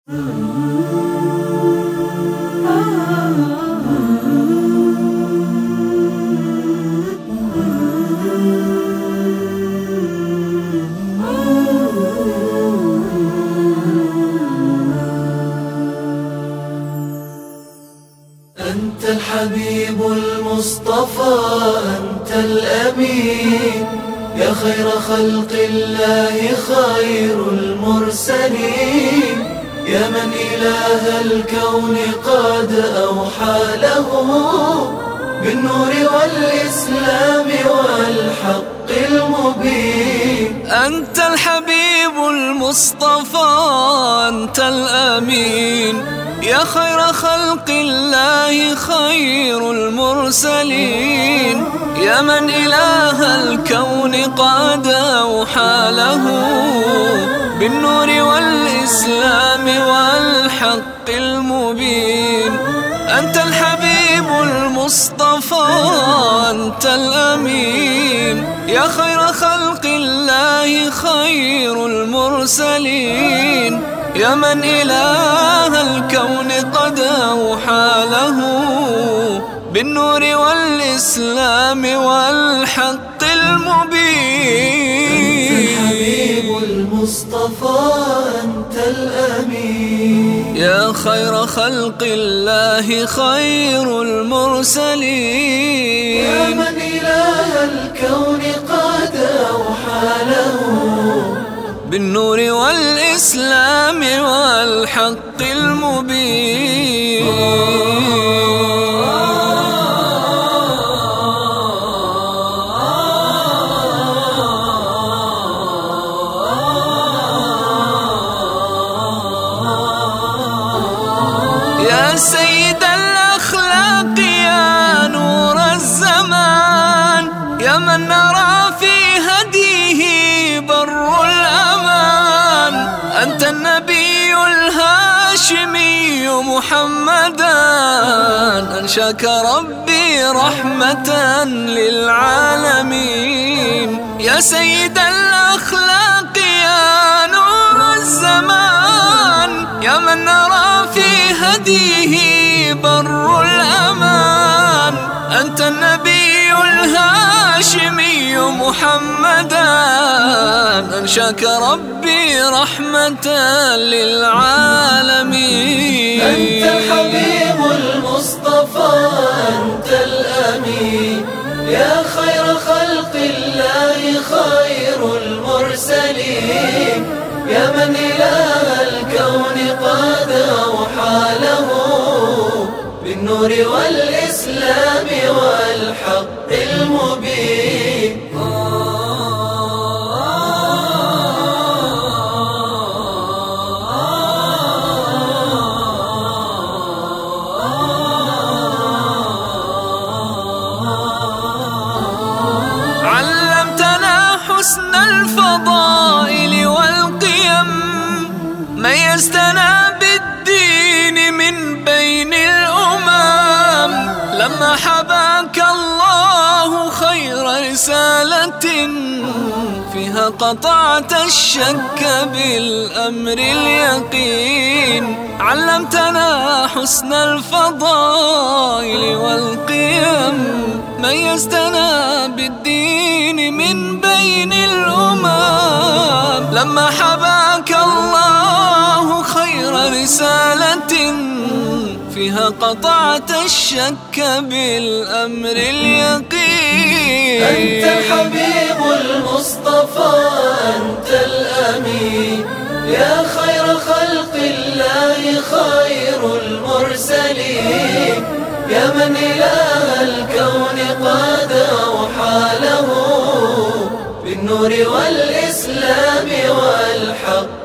أنت الحبيب المصطفى، أنت الأمين، يا خير خلق الله، خير المرسلين، يا من إله الكون قد أوحى له بالنور والإسلام والحق المبين. أنت الحبيب المصطفى، أنت الأمين، يا خير خلق الله، خير المرسلين، يا من إله الكون قد أوحى له بالنور والإسلام والحق المبين. أنت الحبيب المصطفى، أنت الأمين، يا خير خلق الله، خير المرسلين، يا من إله الكون قد أوحى له بالنور والإسلام والحق المبين. أنت الحبيب المصطفى، أنت الأمين، يا خير خلق الله، خير المرسلين، يا من إله الكون قد أوحى له بالنور والإسلام والحق المبين. يا سيد الأخلاق، يا نور الزمان، يا من نرى في هديه بر الأمان. أنت النبي الهاشمي محمدا، أنشاك ربي رحمة للعالمين. يا سيد الأخلاق، يا نور الزمان، يا من نرى في هديه بر الأمان. أنت النبي الهاشمي محمدا، أنشاك ربي رحمة للعالمين. أنت الحبيب المصطفى، أنت الأمين، يا خير خلق الله، خير المرسلين، يا من إله الكون قد أوحى له بالنور والإسلام والحق المبين. علمتنا حسن الفضائل والقيم، ميزتنا بالدين من بين الأمم. لما حباك الله خير رسالة، فيها قطعت الشك بالأمر اليقين. علمتنا حسن الفضائل والقيم، ميزتنا بالدين من بين الأمم. لما حباك الله خير رسالة، فيها قطعت الشك بالأمر اليقين. أنت الحبيب المصطفى، أنت الأمين، يا خير خلق الله، خير المرسلين، يا من إله الكون قد أوحى له بالنور والإسلام والحق